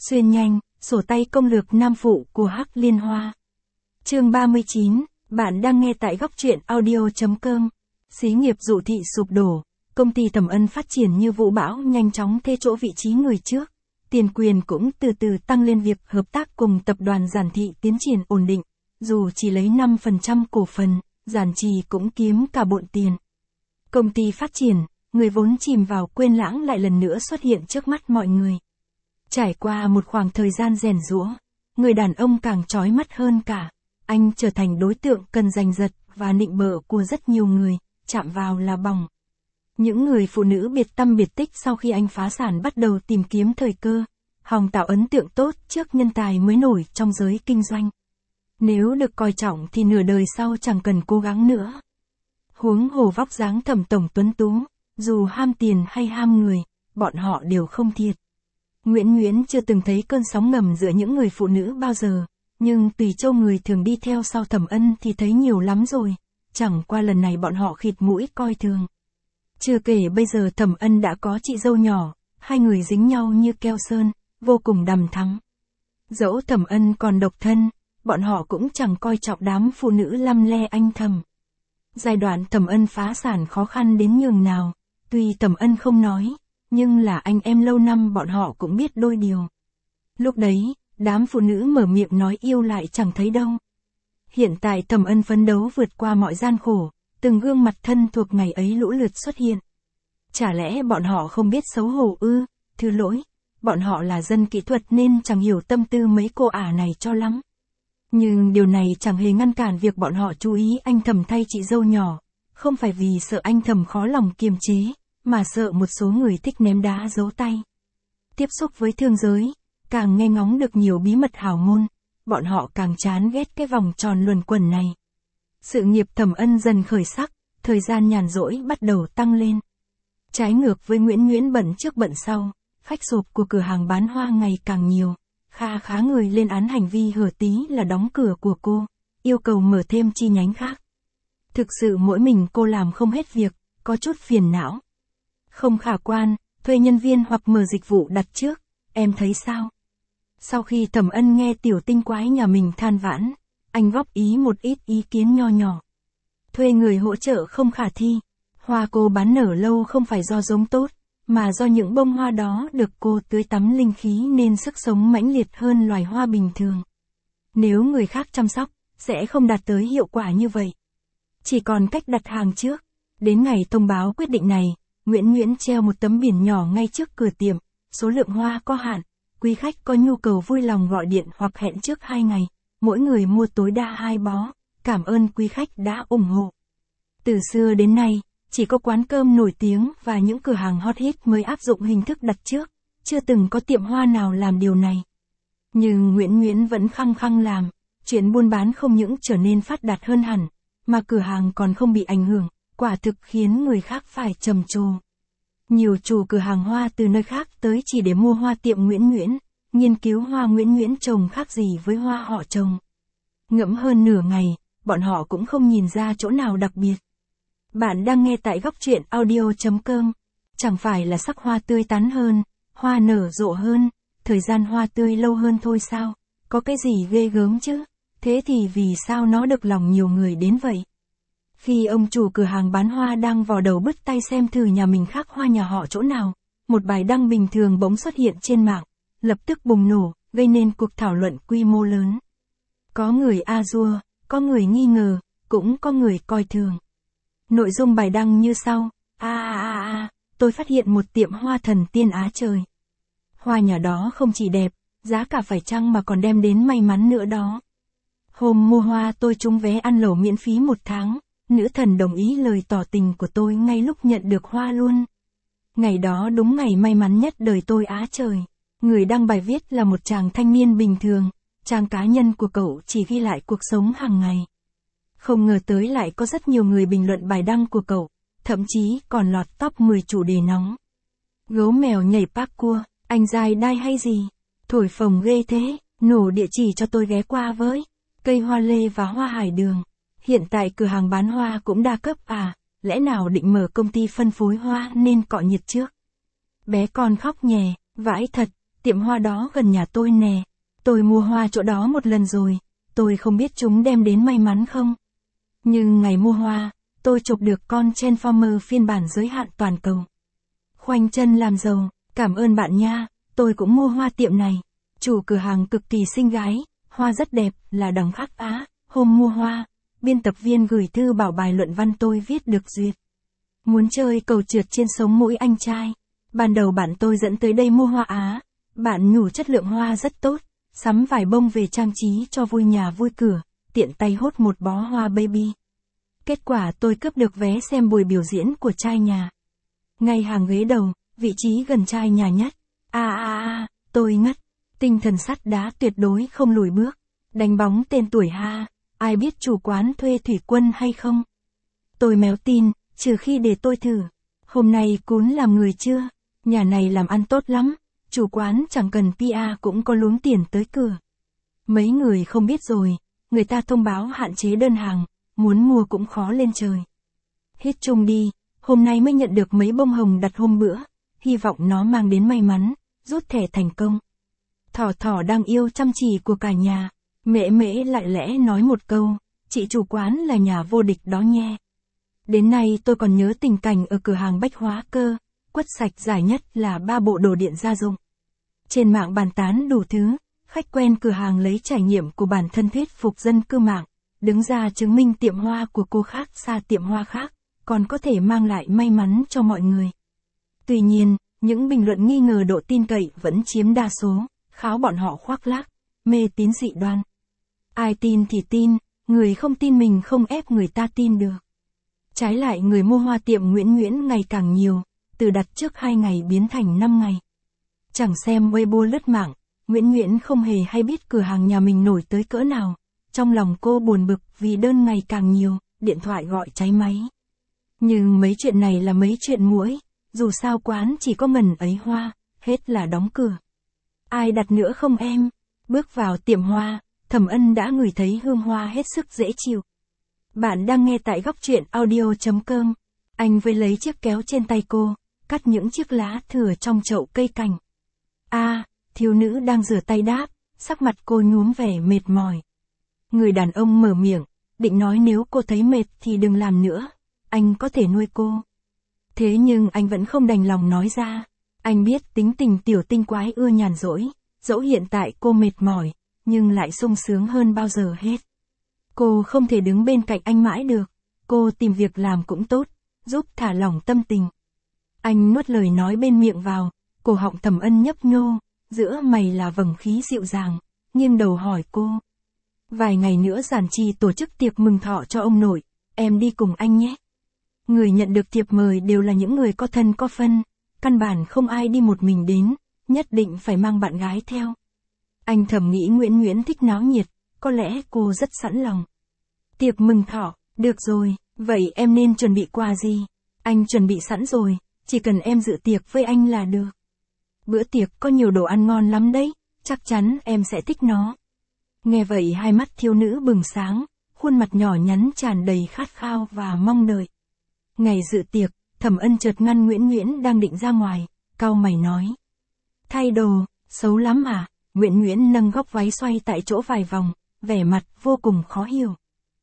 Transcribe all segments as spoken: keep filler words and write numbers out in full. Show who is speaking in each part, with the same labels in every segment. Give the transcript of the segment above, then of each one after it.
Speaker 1: Xuyên nhanh, sổ tay công lược nam phụ của Hắc Liên Hoa. Chương ba mươi chín, bạn đang nghe tại góc truyện audio chấm com. Xí nghiệp Dụ Thị sụp đổ, công ty Thẩm Ân phát triển như vũ bão nhanh chóng thê chỗ vị trí người trước. Tiền quyền cũng từ từ tăng lên, việc hợp tác cùng tập đoàn Giản Thị tiến triển ổn định. Dù chỉ lấy năm phần trăm cổ phần, Giản Trì cũng kiếm cả bộn tiền. Công ty phát triển, người vốn chìm vào quên lãng lại lần nữa xuất hiện trước mắt mọi người. Trải qua một khoảng thời gian rèn giũa, người đàn ông càng chói mắt hơn cả. Anh trở thành đối tượng cần giành giật và nịnh bợ của rất nhiều người, chạm vào là bỏng. Những người phụ nữ biệt tăm biệt tích sau khi anh phá sản bắt đầu tìm kiếm thời cơ, hòng tạo ấn tượng tốt trước nhân tài mới nổi trong giới kinh doanh. Nếu được coi trọng thì nửa đời sau chẳng cần cố gắng nữa. Huống hồ vóc dáng Thẩm tổng tuấn tú, dù ham tiền hay ham người, bọn họ đều không thiệt. Nguyễn Nguyễn chưa từng thấy cơn sóng ngầm giữa những người phụ nữ bao giờ, nhưng tùy châu người thường đi theo sau Thẩm Ân thì thấy nhiều lắm rồi, chẳng qua lần này bọn họ khịt mũi coi thường. Chưa kể bây giờ Thẩm Ân đã có chị dâu nhỏ, hai người dính nhau như keo sơn, vô cùng đằm thắm. Dẫu Thẩm Ân còn độc thân, bọn họ cũng chẳng coi trọng đám phụ nữ lăm le anh Thẩm. Giai đoạn Thẩm Ân phá sản khó khăn đến nhường nào, tuy Thẩm Ân không nói, nhưng là anh em lâu năm bọn họ cũng biết đôi điều. Lúc đấy, đám phụ nữ mở miệng nói yêu lại chẳng thấy đâu. Hiện tại Thẩm Ân phấn đấu vượt qua mọi gian khổ, từng gương mặt thân thuộc ngày ấy lũ lượt xuất hiện. Chả lẽ bọn họ không biết xấu hổ ư? Thứ lỗi, bọn họ là dân kỹ thuật nên chẳng hiểu tâm tư mấy cô ả này cho lắm. Nhưng điều này chẳng hề ngăn cản việc bọn họ chú ý anh Thẩm thay chị dâu nhỏ, không phải vì sợ anh Thẩm khó lòng kiềm chế, mà sợ một số người thích ném đá giấu tay. Tiếp xúc với thương giới, càng nghe ngóng được nhiều bí mật hào môn, bọn họ càng chán ghét cái vòng tròn luẩn quẩn này. Sự nghiệp Thẩm Ân dần khởi sắc, thời gian nhàn rỗi bắt đầu tăng lên. Trái ngược với Nguyễn Nguyễn bận trước bận sau, khách sộp của cửa hàng bán hoa ngày càng nhiều. Kha khá người lên án hành vi hở tí là đóng cửa của cô, yêu cầu mở thêm chi nhánh khác. Thực sự mỗi mình cô làm không hết việc, có chút phiền não. Không khả quan, thuê nhân viên hoặc mở dịch vụ đặt trước, em thấy sao? Sau khi Thẩm Ân nghe tiểu tinh quái nhà mình than vãn, anh góp ý một ít ý kiến nho nhỏ. Thuê người hỗ trợ không khả thi, hoa cô bán nở lâu không phải do giống tốt, mà do những bông hoa đó được cô tưới tắm linh khí nên sức sống mãnh liệt hơn loài hoa bình thường. Nếu người khác chăm sóc, sẽ không đạt tới hiệu quả như vậy. Chỉ còn cách đặt hàng trước. Đến ngày thông báo quyết định này, Nguyễn Nguyễn treo một tấm biển nhỏ ngay trước cửa tiệm, số lượng hoa có hạn, quý khách có nhu cầu vui lòng gọi điện hoặc hẹn trước hai ngày, mỗi người mua tối đa hai bó, cảm ơn quý khách đã ủng hộ. Từ xưa đến nay, chỉ có quán cơm nổi tiếng và những cửa hàng hot hit mới áp dụng hình thức đặt trước, chưa từng có tiệm hoa nào làm điều này. Nhưng Nguyễn Nguyễn vẫn khăng khăng làm, chuyện buôn bán không những trở nên phát đạt hơn hẳn, mà cửa hàng còn không bị ảnh hưởng, quả thực khiến người khác phải trầm trồ. Nhiều chủ cửa hàng hoa từ nơi khác tới chỉ để mua hoa tiệm Nguyễn Nguyễn, nghiên cứu hoa Nguyễn Nguyễn trồng khác gì với hoa họ trồng. Ngẫm hơn nửa ngày, bọn họ cũng không nhìn ra chỗ nào đặc biệt. Bạn đang nghe tại góc truyện audio chấm com. Chẳng phải là sắc hoa tươi tắn hơn, hoa nở rộ hơn, thời gian hoa tươi lâu hơn thôi sao? Có cái gì ghê gớm chứ? Thế thì vì sao nó được lòng nhiều người đến vậy? Khi ông chủ cửa hàng bán hoa đang vò đầu bứt tay xem thử nhà mình khác hoa nhà họ chỗ nào, một bài đăng bình thường bỗng xuất hiện trên mạng, lập tức bùng nổ, gây nên cuộc thảo luận quy mô lớn. Có người a dua, có người nghi ngờ, cũng có người coi thường. Nội dung bài đăng như sau: a a a a, tôi phát hiện một tiệm hoa thần tiên Á trời. Hoa nhà đó không chỉ đẹp, giá cả phải chăng mà còn đem đến may mắn nữa đó. Hôm mua hoa tôi trúng vé ăn lẩu miễn phí một tháng, nữ thần đồng ý lời tỏ tình của tôi ngay lúc nhận được hoa luôn. Ngày đó đúng ngày may mắn nhất đời tôi Á trời. Người đăng bài viết là một chàng thanh niên bình thường, trang cá nhân của cậu chỉ ghi lại cuộc sống hàng ngày. Không ngờ tới lại có rất nhiều người bình luận bài đăng của cậu, thậm chí còn lọt top mười chủ đề nóng. Gấu mèo nhảy parkour, anh dài đai hay gì? Thổi phồng ghê thế, nổ địa chỉ cho tôi ghé qua với. Cây hoa lê và hoa hải đường. Hiện tại cửa hàng bán hoa cũng đa cấp à, lẽ nào định mở công ty phân phối hoa nên cọ nhiệt trước. Bé con khóc nhè, vãi thật, tiệm hoa đó gần nhà tôi nè. Tôi mua hoa chỗ đó một lần rồi, tôi không biết chúng đem đến may mắn không. Nhưng ngày mua hoa, tôi chụp được con Transformer phiên bản giới hạn toàn cầu. Khoanh chân làm giàu, cảm ơn bạn nha, tôi cũng mua hoa tiệm này. Chủ cửa hàng cực kỳ xinh gái, hoa rất đẹp, là đằng Khắc Á. Hôm mua hoa, biên tập viên gửi thư bảo bài luận văn tôi viết được duyệt. Muốn chơi cầu trượt trên sống mũi anh trai. Ban đầu bạn tôi dẫn tới đây mua hoa Á. Bạn nhủ chất lượng hoa rất tốt, sắm vải bông về trang trí cho vui nhà vui cửa, tiện tay hốt một bó hoa baby. Kết quả tôi cướp được vé xem buổi biểu diễn của trai nhà. Ngay hàng ghế đầu, vị trí gần trai nhà nhất. A a a, tôi ngất. Tinh thần sắt đá tuyệt đối không lùi bước. Đánh bóng tên tuổi ha, ai biết chủ quán thuê thủy quân hay không? Tôi méo tin, trừ khi để tôi thử. Hôm nay cún làm người chưa? Nhà này làm ăn tốt lắm, chủ quán chẳng cần pê e cũng có luống tiền tới cửa. Mấy người không biết rồi, người ta thông báo hạn chế đơn hàng, muốn mua cũng khó lên trời. Hít chung đi, hôm nay mới nhận được mấy bông hồng đặt hôm bữa, hy vọng nó mang đến may mắn, rút thẻ thành công. Thỏ thỏ đang yêu chăm chỉ của cả nhà, mễ mễ lại lẽ nói một câu, chị chủ quán là nhà vô địch đó nghe. Đến nay tôi còn nhớ tình cảnh ở cửa hàng bách hóa cơ, quất sạch giải nhất là ba bộ đồ điện gia dụng. Trên mạng bàn tán đủ thứ, khách quen cửa hàng lấy trải nghiệm của bản thân thuyết phục dân cư mạng, đứng ra chứng minh tiệm hoa của cô khác xa tiệm hoa khác, còn có thể mang lại may mắn cho mọi người. Tuy nhiên, những bình luận nghi ngờ độ tin cậy vẫn chiếm đa số, kháo bọn họ khoác lác, mê tín dị đoan. Ai tin thì tin, người không tin mình không ép người ta tin được. Trái lại người mua hoa tiệm Nguyễn Nguyễn ngày càng nhiều, từ đặt trước hai ngày biến thành năm ngày. Chẳng xem Weibo lướt mạng, Nguyễn Nguyễn không hề hay biết cửa hàng nhà mình nổi tới cỡ nào. Trong lòng cô buồn bực vì đơn ngày càng nhiều, điện thoại gọi cháy máy. Nhưng mấy chuyện này là mấy chuyện muỗi, dù sao quán chỉ có ngần ấy hoa, hết là đóng cửa. Ai đặt nữa không em? Bước vào tiệm hoa, Thẩm Ân đã ngửi thấy hương hoa hết sức dễ chịu. Bạn đang nghe tại góc truyện audio chấm com. Anh với lấy chiếc kéo trên tay cô, cắt những chiếc lá thừa trong chậu cây cảnh. A, à, thiếu nữ đang rửa tay đáp, sắc mặt cô nhuốm vẻ mệt mỏi. Người đàn ông mở miệng, định nói nếu cô thấy mệt thì đừng làm nữa, anh có thể nuôi cô. Thế nhưng anh vẫn không đành lòng nói ra. Anh biết tính tình tiểu tinh quái ưa nhàn rỗi, dẫu hiện tại cô mệt mỏi, nhưng lại sung sướng hơn bao giờ hết. Cô không thể đứng bên cạnh anh mãi được, cô tìm việc làm cũng tốt, giúp thả lỏng tâm tình. Anh nuốt lời nói bên miệng vào, cổ họng Thẩm Ân nhấp nhô, giữa mày là vầng khí dịu dàng, nghiêng đầu hỏi cô. Vài ngày nữa giản trì tổ chức tiệc mừng thọ cho ông nội, em đi cùng anh nhé. Người nhận được thiệp mời đều là những người có thân có phân, căn bản không ai đi một mình đến, nhất định phải mang bạn gái theo. Anh thầm nghĩ Nguyễn Nguyễn thích náo nhiệt, có lẽ cô rất sẵn lòng. Tiệc mừng thọ, được rồi, vậy em nên chuẩn bị quà gì? Anh chuẩn bị sẵn rồi, chỉ cần em dự tiệc với anh là được. Bữa tiệc có nhiều đồ ăn ngon lắm đấy, chắc chắn em sẽ thích nó. Nghe vậy hai mắt thiếu nữ bừng sáng, khuôn mặt nhỏ nhắn tràn đầy khát khao và mong đợi. Ngày dự tiệc, Thẩm Ân chợt ngăn Nguyễn Nguyễn đang định ra ngoài, cau mày nói. Thay đồ, xấu lắm à? Nguyễn Nguyễn nâng góc váy xoay tại chỗ vài vòng, vẻ mặt vô cùng khó hiểu.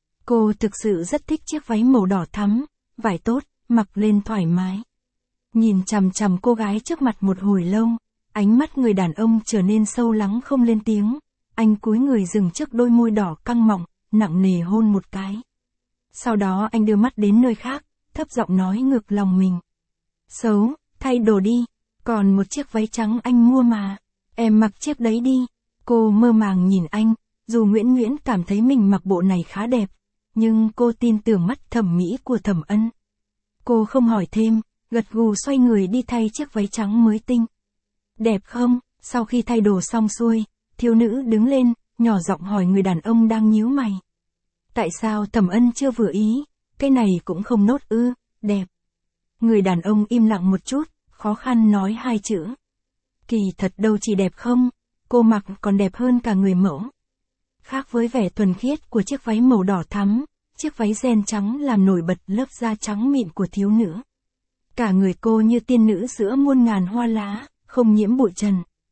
Speaker 1: Cô thực sự rất thích chiếc váy màu đỏ thắm, vải tốt, mặc lên thoải mái. Nhìn chằm chằm cô gái trước mặt một hồi lâu, ánh mắt người đàn ông trở nên sâu lắng không lên tiếng. Anh cúi người dừng trước đôi môi đỏ căng mọng, nặng nề hôn một cái. Sau đó anh đưa mắt đến nơi khác, thấp giọng nói ngược lòng mình. Xấu, thay đồ đi, còn một chiếc váy trắng anh mua mà, em mặc chiếc đấy đi. Cô mơ màng nhìn anh, dù Nguyễn Nguyễn cảm thấy mình mặc bộ này khá đẹp, nhưng cô tin tưởng mắt thẩm mỹ của Thẩm Ân. Cô không hỏi thêm, gật gù xoay người đi thay chiếc váy trắng mới tinh. Đẹp không? Sau khi thay đồ xong xuôi, thiếu nữ đứng lên, nhỏ giọng hỏi người đàn ông đang nhíu mày. Tại sao Thẩm Ân chưa vừa ý? Cái này cũng không nốt ư, đẹp. Người đàn ông im lặng một chút, khó khăn nói hai chữ. Kỳ thật đâu chỉ đẹp không, cô mặc còn đẹp hơn cả người mẫu. Khác với vẻ thuần khiết của chiếc váy màu đỏ thắm, chiếc váy ren trắng làm nổi bật lớp da trắng mịn của thiếu nữ. Cả người cô như tiên nữ giữa muôn ngàn hoa lá, không nhiễm bụi trần.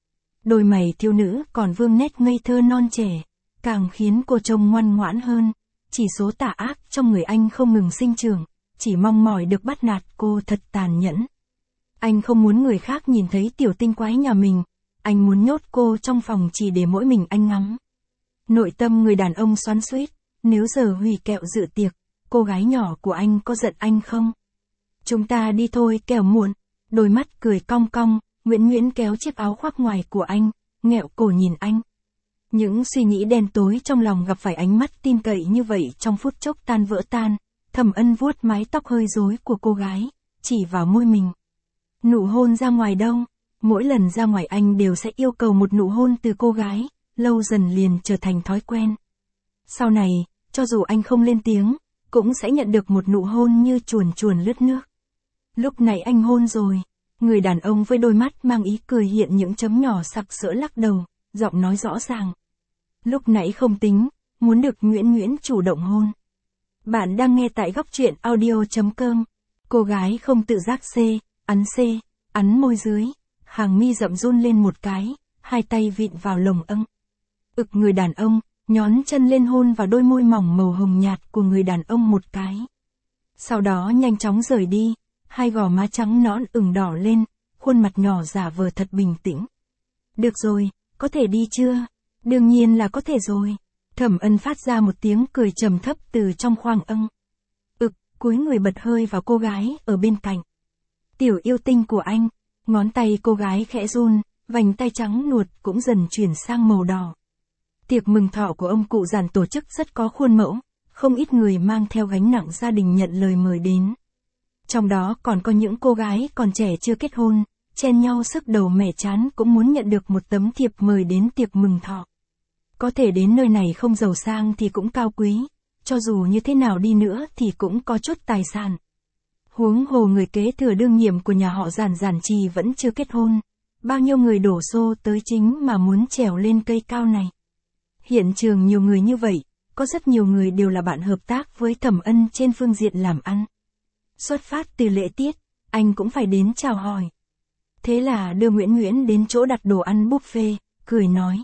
Speaker 1: Đôi mày thiếu nữ còn vương nét ngây thơ non trẻ, càng khiến cô trông ngoan ngoãn hơn. Chỉ số tà ác trong người anh không ngừng sinh trưởng, chỉ mong mỏi được bắt nạt cô thật tàn nhẫn. Anh không muốn người khác nhìn thấy tiểu tinh quái nhà mình, anh muốn nhốt cô trong phòng chỉ để mỗi mình anh ngắm. Nội tâm người đàn ông xoắn xuýt, nếu giờ hủy kẹo dự tiệc, cô gái nhỏ của anh có giận anh không? Chúng ta đi thôi kẻo muộn. Đôi mắt cười cong cong, Nguyễn Nguyễn kéo chiếc áo khoác ngoài của anh, nghẹo cổ nhìn anh. Những suy nghĩ đen tối trong lòng gặp phải ánh mắt tin cậy như vậy trong phút chốc tan vỡ tan. Thẩm Ân vuốt mái tóc hơi rối của cô gái, chỉ vào môi mình. Nụ hôn ra ngoài đâu? Mỗi lần ra ngoài anh đều sẽ yêu cầu một nụ hôn từ cô gái, lâu dần liền trở thành thói quen. Sau này, cho dù anh không lên tiếng, cũng sẽ nhận được một nụ hôn như chuồn chuồn lướt nước. Lúc này anh hôn rồi. Người đàn ông với đôi mắt mang ý cười hiện những chấm nhỏ sặc sỡ lắc đầu, giọng nói rõ ràng. Lúc nãy không tính, muốn được Nguyễn Nguyễn chủ động hôn. Bạn đang nghe tại góc truyện audio chấm com. Cô gái không tự giác C, ắn C, ắn môi dưới, hàng mi rậm run lên một cái, hai tay vịn vào lồng âng. Ực người đàn ông, nhón chân lên hôn vào đôi môi mỏng màu hồng nhạt của người đàn ông một cái. Sau đó nhanh chóng rời đi, hai gò má trắng nõn ửng đỏ lên, khuôn mặt nhỏ giả vờ thật bình tĩnh. Được rồi, có thể đi chưa? Đương nhiên là có thể rồi. Thẩm Ân phát ra một tiếng cười trầm thấp từ trong khoang âng. Ực, cúi người bật hơi vào cô gái ở bên cạnh. Tiểu yêu tinh của anh, ngón tay cô gái khẽ run, vành tay trắng nuột cũng dần chuyển sang màu đỏ. Tiệc mừng thọ của ông cụ Giản tổ chức rất có khuôn mẫu, không ít người mang theo gánh nặng gia đình nhận lời mời đến. Trong đó còn có những cô gái còn trẻ chưa kết hôn, chen nhau sức đầu mẻ chán cũng muốn nhận được một tấm thiệp mời đến tiệc mừng thọ. Có thể đến nơi này không giàu sang thì cũng cao quý, cho dù như thế nào đi nữa thì cũng có chút tài sản. Huống hồ người kế thừa đương nhiệm của nhà họ Giản Giản Trì vẫn chưa kết hôn, bao nhiêu người đổ xô tới chính mà muốn trèo lên cây cao này. Hiện trường nhiều người như vậy, có rất nhiều người đều là bạn hợp tác với Thẩm Ân trên phương diện làm ăn. Xuất phát từ lễ tiết, anh cũng phải đến chào hỏi. Thế là đưa Nguyễn Nguyễn đến chỗ đặt đồ ăn buffet, cười nói.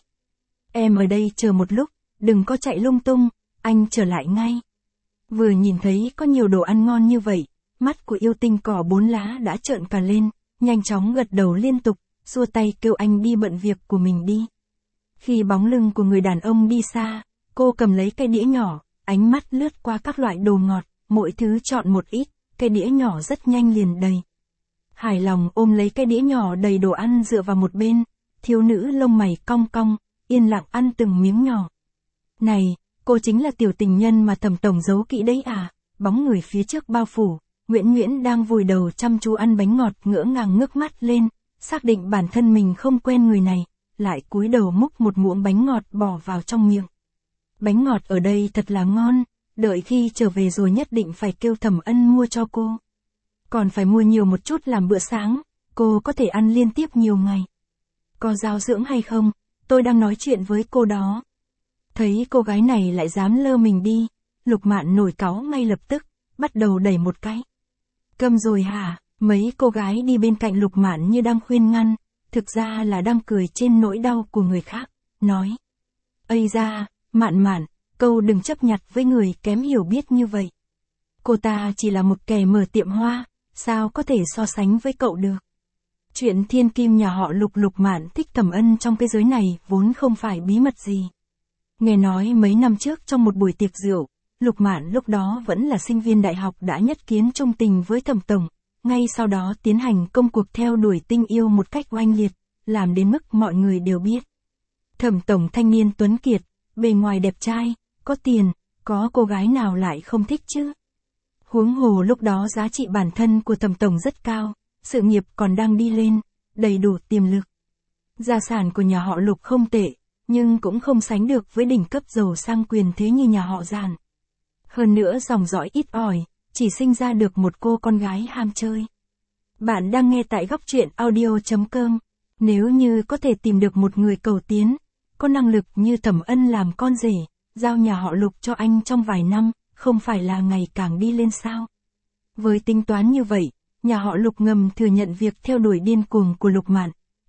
Speaker 1: Em ở đây chờ một lúc, đừng có chạy lung tung, anh trở lại ngay. Vừa nhìn thấy có nhiều đồ ăn ngon như vậy, mắt của yêu tinh cỏ bốn lá đã trợn cả lên, nhanh chóng gật đầu liên tục, xua tay kêu anh đi bận việc của mình đi. Khi bóng lưng của người đàn ông đi xa, cô cầm lấy cây đĩa nhỏ, ánh mắt lướt qua các loại đồ ngọt, mỗi thứ chọn một ít, cây đĩa nhỏ rất nhanh liền đầy. Hài lòng ôm lấy cây đĩa nhỏ đầy đồ ăn dựa vào một bên, thiếu nữ lông mày cong cong, yên lặng ăn từng miếng nhỏ. Này, cô chính là tiểu tình nhân mà Thẩm tổng giấu kỹ đấy à? Bóng người phía trước bao phủ, Nguyễn Nguyễn đang vùi đầu chăm chú ăn bánh ngọt ngỡ ngàng ngước mắt lên, xác định bản thân mình không quen người này, lại cúi đầu múc một muỗng bánh ngọt bỏ vào trong miệng. Bánh ngọt ở đây thật là ngon, đợi khi trở về rồi nhất định phải kêu Thẩm Ân mua cho cô. Còn phải mua nhiều một chút làm bữa sáng, cô có thể ăn liên tiếp nhiều ngày. Có giáo dưỡng hay không, tôi đang nói chuyện với cô đó. Thấy cô gái này lại dám lơ mình đi, Lục Mạn nổi cáu ngay lập tức, bắt đầu đẩy một cái. Câm rồi hả? Mấy cô gái đi bên cạnh Lục Mạn như đang khuyên ngăn, thực ra là đang cười trên nỗi đau của người khác, nói. Ây da, Mạn Mạn, câu đừng chấp nhặt với người kém hiểu biết như vậy. Cô ta chỉ là một kẻ mở tiệm hoa, sao có thể so sánh với cậu được. Chuyện thiên kim nhà họ Lục Lục Mạn thích Thẩm Ân trong cái giới này vốn không phải bí mật gì. Nghe nói mấy năm trước trong một buổi tiệc rượu, Lục Mạn lúc đó vẫn là sinh viên đại học đã nhất kiến trung tình với Thẩm tổng, ngay sau đó tiến hành công cuộc theo đuổi tình yêu một cách oanh liệt, làm đến mức mọi người đều biết. Thẩm tổng thanh niên tuấn kiệt, bề ngoài đẹp trai, có tiền, có cô gái nào lại không thích chứ? Huống hồ lúc đó giá trị bản thân của Thẩm tổng rất cao, sự nghiệp còn đang đi lên, đầy đủ tiềm lực. Gia sản của nhà họ Lục không tệ, nhưng cũng không sánh được với đỉnh cấp giàu sang quyền thế như nhà họ Giản. Hơn nữa dòng dõi ít ỏi, chỉ sinh ra được một cô con gái ham chơi. Bạn đang nghe tại góc truyện audio chấm com. Nếu như có thể tìm được một người cầu tiến, có năng lực như Thẩm Ân làm con rể, giao nhà họ Lục cho anh trong vài năm, không phải là ngày càng đi lên sao? Với tính toán như vậy, nhà họ Lục ngầm thừa nhận việc theo đuổi điên cuồng của Lục Mạn,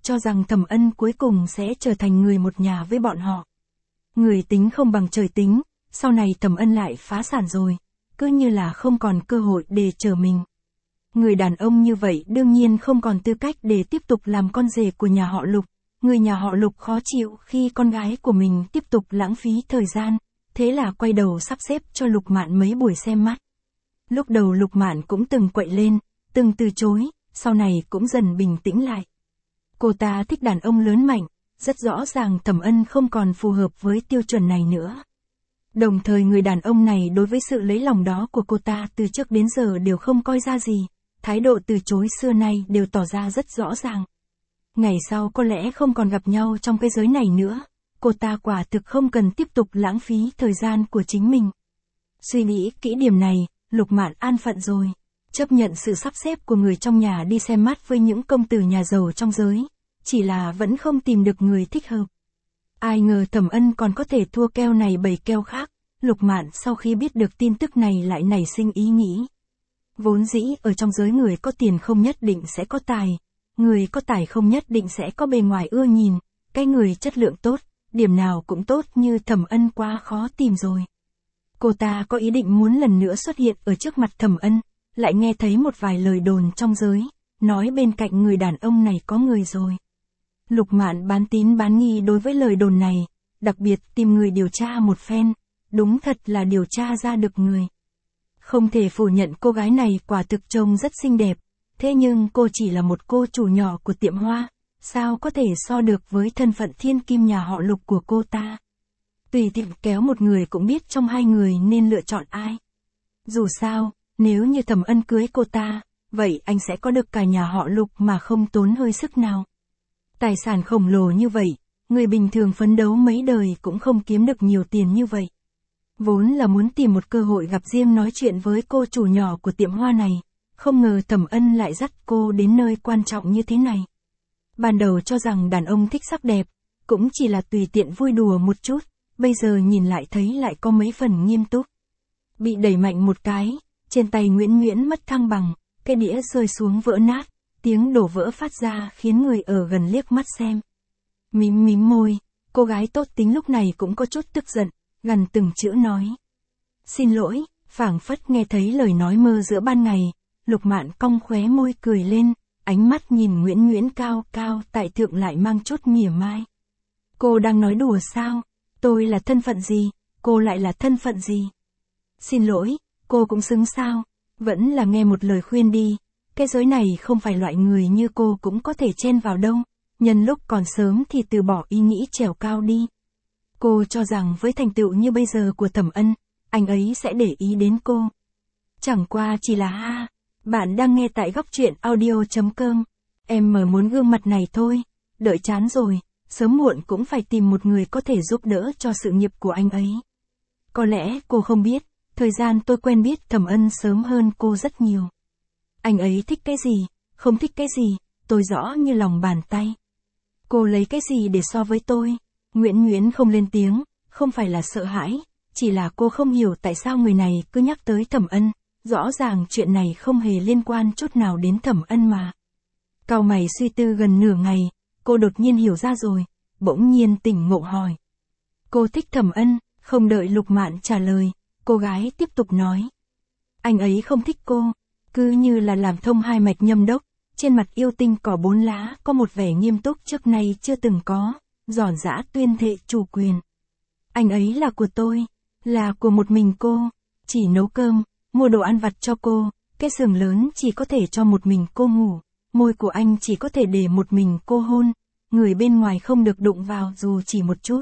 Speaker 1: cho rằng Thẩm Ân cuối cùng sẽ trở thành người một nhà với bọn họ. Người tính không bằng trời tính, sau này Thẩm Ân lại phá sản rồi, cứ như là không còn cơ hội để chờ mình. Người đàn ông như vậy đương nhiên không còn tư cách để tiếp tục làm con rể của nhà họ Lục. Người nhà họ Lục khó chịu khi con gái của mình tiếp tục lãng phí thời gian, thế là quay đầu sắp xếp cho Lục Mạn mấy buổi xem mắt. Lúc đầu Lục Mạn cũng từng quậy lên, từng từ chối, sau này cũng dần bình tĩnh lại. Cô ta thích đàn ông lớn mạnh, rất rõ ràng Thẩm Ân không còn phù hợp với tiêu chuẩn này nữa. Đồng thời người đàn ông này đối với sự lấy lòng đó của cô ta từ trước đến giờ đều không coi ra gì, thái độ từ chối xưa nay đều tỏ ra rất rõ ràng. Ngày sau có lẽ không còn gặp nhau trong cái giới này nữa, cô ta quả thực không cần tiếp tục lãng phí thời gian của chính mình. Suy nghĩ kỹ điểm này, Lục Mạn an phận rồi, chấp nhận sự sắp xếp của người trong nhà đi xem mắt với những công tử nhà giàu trong giới, chỉ là vẫn không tìm được người thích hợp. Ai ngờ Thẩm Ân còn có thể thua keo này bày keo khác, Lục Mạn sau khi biết được tin tức này lại nảy sinh ý nghĩ. Vốn dĩ ở trong giới người có tiền không nhất định sẽ có tài, người có tài không nhất định sẽ có bề ngoài ưa nhìn, cái người chất lượng tốt, điểm nào cũng tốt như Thẩm Ân quá khó tìm rồi. Cô ta có ý định muốn lần nữa xuất hiện ở trước mặt Thẩm Ân, lại nghe thấy một vài lời đồn trong giới, nói bên cạnh người đàn ông này có người rồi. Lục Mạn bán tín bán nghi đối với lời đồn này, đặc biệt tìm người điều tra một phen, đúng thật là điều tra ra được người. Không thể phủ nhận cô gái này quả thực trông rất xinh đẹp, thế nhưng cô chỉ là một cô chủ nhỏ của tiệm hoa, sao có thể so được với thân phận thiên kim nhà họ Lục của cô ta. Tùy tiện kéo một người cũng biết trong hai người nên lựa chọn ai. Dù sao, nếu như Thẩm Ân cưới cô ta, vậy anh sẽ có được cả nhà họ Lục mà không tốn hơi sức nào. Tài sản khổng lồ như vậy, người bình thường phấn đấu mấy đời cũng không kiếm được nhiều tiền như vậy. Vốn là muốn tìm một cơ hội gặp riêng nói chuyện với cô chủ nhỏ của tiệm hoa này, không ngờ Thẩm Ân lại dắt cô đến nơi quan trọng như thế này. Ban đầu cho rằng đàn ông thích sắc đẹp, cũng chỉ là tùy tiện vui đùa một chút, bây giờ nhìn lại thấy lại có mấy phần nghiêm túc. Bị đẩy mạnh một cái, trên tay Nguyễn Nguyễn mất thăng bằng, cái đĩa rơi xuống vỡ nát, tiếng đổ vỡ phát ra khiến người ở gần liếc mắt xem. Mím mím môi, cô gái tốt tính lúc này cũng có chút tức giận, gần từng chữ nói. Xin lỗi, phảng phất nghe thấy lời nói mơ giữa ban ngày, Lục Mạn cong khóe môi cười lên, ánh mắt nhìn Nguyễn Nguyễn cao cao tại thượng lại mang chút mỉa mai. Cô đang nói đùa sao? Tôi là thân phận gì? Cô lại là thân phận gì? Xin lỗi, cô cũng xứng sao? Vẫn là nghe một lời khuyên đi, cái giới này không phải loại người như cô cũng có thể chen vào đâu, nhân lúc còn sớm thì từ bỏ ý nghĩ trèo cao đi. Cô cho rằng với thành tựu như bây giờ của Thẩm Ân, anh ấy sẽ để ý đến cô. Chẳng qua chỉ là ha, bạn đang nghe tại góc truyện audio chấm com, em mở muốn gương mặt này thôi, đợi chán rồi, sớm muộn cũng phải tìm một người có thể giúp đỡ cho sự nghiệp của anh ấy. Có lẽ cô không biết, thời gian tôi quen biết Thẩm Ân sớm hơn cô rất nhiều. Anh ấy thích cái gì, không thích cái gì, tôi rõ như lòng bàn tay. Cô lấy cái gì để so với tôi? Nguyễn Nguyễn không lên tiếng, không phải là sợ hãi, chỉ là cô không hiểu tại sao người này cứ nhắc tới Thẩm Ân, rõ ràng chuyện này không hề liên quan chút nào đến Thẩm Ân mà. Cau mày suy tư gần nửa ngày, cô đột nhiên hiểu ra rồi, bỗng nhiên tỉnh ngộ hỏi. Cô thích Thẩm Ân, không đợi Lục Mạn trả lời, cô gái tiếp tục nói. Anh ấy không thích cô, cứ như là làm thông hai mạch nhâm đốc, trên mặt yêu tinh cỏ bốn lá có một vẻ nghiêm túc trước nay chưa từng có, giòn giã tuyên thệ chủ quyền. Anh ấy là của tôi, là của một mình cô, chỉ nấu cơm, mua đồ ăn vặt cho cô, cái giường lớn chỉ có thể cho một mình cô ngủ, môi của anh chỉ có thể để một mình cô hôn, người bên ngoài không được đụng vào dù chỉ một chút.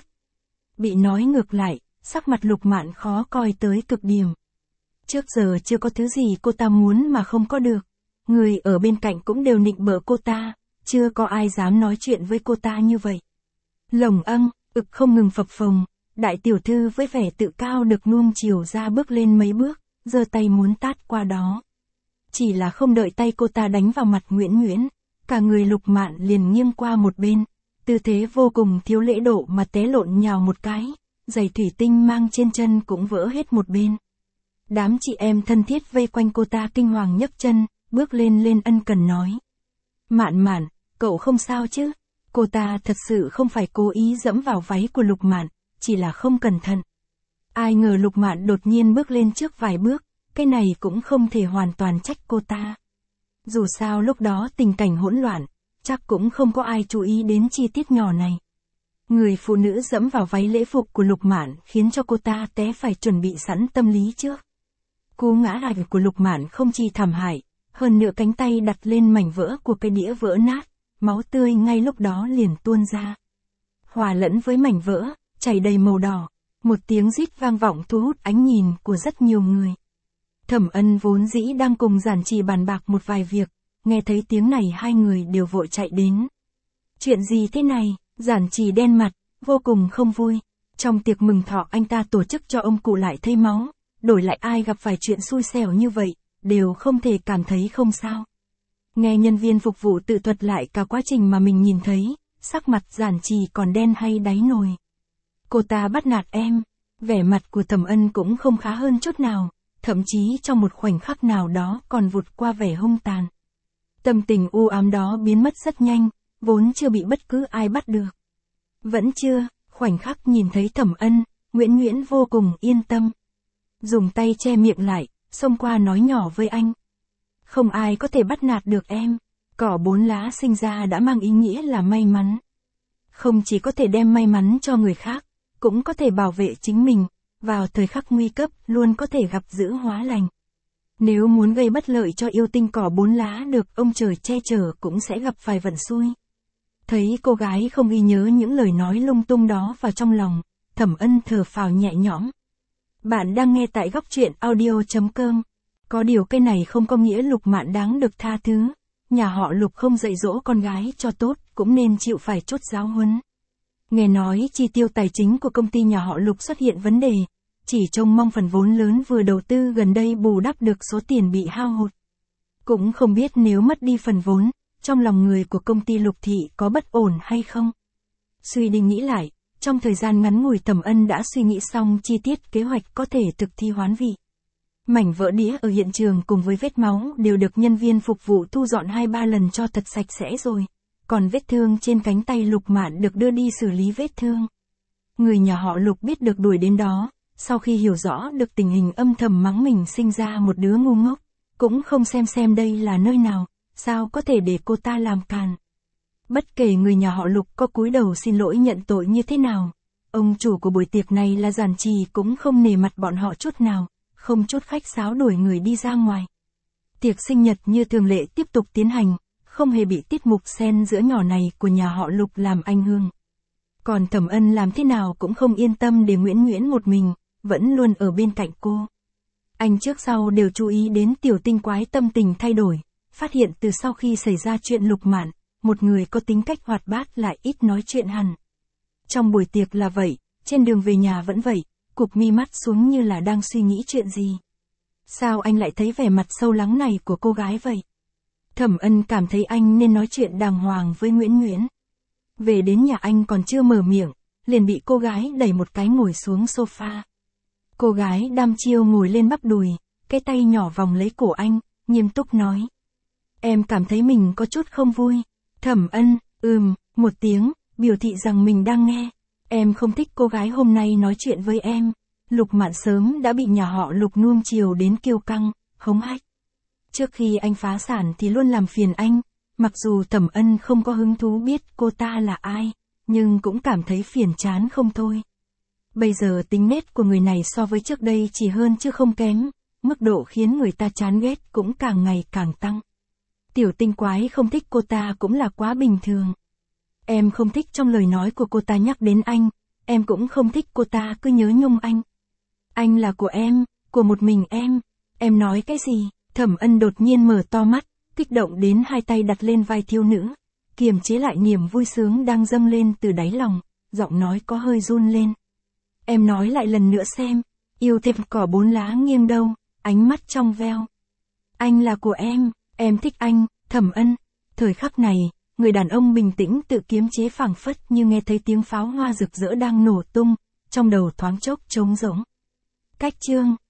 Speaker 1: Bị nói ngược lại, sắc mặt Lục Mạn khó coi tới cực điểm. Trước giờ chưa có thứ gì cô ta muốn mà không có được, người ở bên cạnh cũng đều nịnh bợ cô ta, chưa có ai dám nói chuyện với cô ta như vậy. Lồng âng, ực không ngừng phập phồng, đại tiểu thư với vẻ tự cao được nuông chiều ra bước lên mấy bước, giơ tay muốn tát qua đó. Chỉ là không đợi tay cô ta đánh vào mặt Nguyễn Nguyễn, cả người Lục Mạn liền nghiêng qua một bên, tư thế vô cùng thiếu lễ độ mà té lộn nhào một cái, giày thủy tinh mang trên chân cũng vỡ hết một bên. Đám chị em thân thiết vây quanh cô ta kinh hoàng nhấc chân, bước lên lên ân cần nói. Mạn Mạn, cậu không sao chứ? Cô ta thật sự không phải cố ý dẫm vào váy của Lục Mạn, chỉ là không cẩn thận. Ai ngờ Lục Mạn đột nhiên bước lên trước vài bước, cái này cũng không thể hoàn toàn trách cô ta. Dù sao lúc đó tình cảnh hỗn loạn, chắc cũng không có ai chú ý đến chi tiết nhỏ này. Người phụ nữ dẫm vào váy lễ phục của Lục Mạn khiến cho cô ta té phải chuẩn bị sẵn tâm lý trước. Cú ngã đạch của Lục Mạn không chỉ thảm hại, hơn nữa cánh tay đặt lên mảnh vỡ của cái đĩa vỡ nát, máu tươi ngay lúc đó liền tuôn ra. Hòa lẫn với mảnh vỡ, chảy đầy màu đỏ, một tiếng rít vang vọng thu hút ánh nhìn của rất nhiều người. Thẩm Ân vốn dĩ đang cùng Giản Trì bàn bạc một vài việc, nghe thấy tiếng này hai người đều vội chạy đến. Chuyện gì thế này? Giản Trì đen mặt, vô cùng không vui. Trong tiệc mừng thọ anh ta tổ chức cho ông cụ lại thay máu, đổi lại ai gặp phải chuyện xui xẻo như vậy, đều không thể cảm thấy không sao. Nghe nhân viên phục vụ tự thuật lại cả quá trình mà mình nhìn thấy, sắc mặt Giản Trì còn đen hay đáy nồi. Cô ta bắt nạt em, vẻ mặt của Thẩm Ân cũng không khá hơn chút nào, thậm chí trong một khoảnh khắc nào đó còn vụt qua vẻ hung tàn. Tâm tình u ám đó biến mất rất nhanh, vốn chưa bị bất cứ ai bắt được. Vẫn chưa, khoảnh khắc nhìn thấy Thẩm Ân, Nguyễn Nguyễn vô cùng yên tâm. Dùng tay che miệng lại, xông qua nói nhỏ với anh. Không ai có thể bắt nạt được em, cỏ bốn lá sinh ra đã mang ý nghĩa là may mắn. Không chỉ có thể đem may mắn cho người khác, cũng có thể bảo vệ chính mình, vào thời khắc nguy cấp luôn có thể gặp dữ hóa lành. Nếu muốn gây bất lợi cho yêu tinh cỏ bốn lá được ông trời che chở cũng sẽ gặp phải vận xui. Thấy cô gái không ghi nhớ những lời nói lung tung đó vào trong lòng, Thẩm Ân thở phào nhẹ nhõm. Bạn đang nghe tại góc truyện audio chấm com. Có điều cái này không có nghĩa Lục Mạn đáng được tha thứ. Nhà họ Lục không dạy dỗ con gái cho tốt, cũng nên chịu phải chút giáo huấn. Nghe nói chi tiêu tài chính của công ty nhà họ Lục xuất hiện vấn đề, chỉ trông mong phần vốn lớn vừa đầu tư gần đây bù đắp được số tiền bị hao hụt. Cũng không biết nếu mất đi phần vốn, trong lòng người của công ty Lục Thị có bất ổn hay không. Suy đi nghĩ lại, trong thời gian ngắn ngủi Thẩm Ân đã suy nghĩ xong chi tiết kế hoạch có thể thực thi hoán vị. Mảnh vỡ đĩa ở hiện trường cùng với vết máu đều được nhân viên phục vụ thu dọn hai ba lần cho thật sạch sẽ rồi. Còn vết thương trên cánh tay Lục Mạn được đưa đi xử lý vết thương. Người nhà họ Lục biết được đuổi đến đó, sau khi hiểu rõ được tình hình âm thầm mắng mình sinh ra một đứa ngu ngốc, cũng không xem xem đây là nơi nào, sao có thể để cô ta làm càn. Bất kể người nhà họ Lục có cúi đầu xin lỗi nhận tội như thế nào, ông chủ của buổi tiệc này là Giản Trì cũng không nể mặt bọn họ chút nào, không chút khách sáo đuổi người đi ra ngoài. Tiệc sinh nhật như thường lệ tiếp tục tiến hành, không hề bị tiết mục xen giữa nhỏ này của nhà họ Lục làm ảnh hưởng. Còn Thẩm Ân làm thế nào cũng không yên tâm để Nguyễn Nguyễn một mình, vẫn luôn ở bên cạnh cô. Anh trước sau đều chú ý đến tiểu tinh quái tâm tình thay đổi, phát hiện từ sau khi xảy ra chuyện Lục Mạn, một người có tính cách hoạt bát lại ít nói chuyện hẳn. Trong buổi tiệc là vậy, trên đường về nhà vẫn vậy, cụp mi mắt xuống như là đang suy nghĩ chuyện gì. Sao anh lại thấy vẻ mặt sâu lắng này của cô gái vậy? Thẩm Ân cảm thấy anh nên nói chuyện đàng hoàng với Nguyễn Nguyễn. Về đến nhà anh còn chưa mở miệng, liền bị cô gái đẩy một cái ngồi xuống sofa. Cô gái đăm chiêu ngồi lên bắp đùi, cái tay nhỏ vòng lấy cổ anh, nghiêm túc nói. Em cảm thấy mình có chút không vui. Thẩm Ân, ừm, một tiếng, biểu thị rằng mình đang nghe. Em không thích cô gái hôm nay nói chuyện với em. Lục Mạn sớm đã bị nhà họ Lục nuông chiều đến kiêu căng, hống hách. Trước khi anh phá sản thì luôn làm phiền anh, mặc dù Thẩm Ân không có hứng thú biết cô ta là ai, nhưng cũng cảm thấy phiền chán không thôi. Bây giờ tính nết của người này so với trước đây chỉ hơn chứ không kém, mức độ khiến người ta chán ghét cũng càng ngày càng tăng. Tiểu tinh quái không thích cô ta cũng là quá bình thường. Em không thích trong lời nói của cô ta nhắc đến anh, em cũng không thích cô ta cứ nhớ nhung anh. Anh là của em, của một mình em, em nói cái gì? Thẩm Ân đột nhiên mở to mắt, kích động đến hai tay đặt lên vai thiếu nữ, kiềm chế lại niềm vui sướng đang dâng lên từ đáy lòng, giọng nói có hơi run lên. Em nói lại lần nữa xem, yêu thêm cỏ bốn lá nghiêng đâu, ánh mắt trong veo. Anh là của em, em thích anh, Thẩm Ân. Thời khắc này, người đàn ông bình tĩnh tự kiềm chế phảng phất như nghe thấy tiếng pháo hoa rực rỡ đang nổ tung, trong đầu thoáng chốc trống rỗng. Cách chương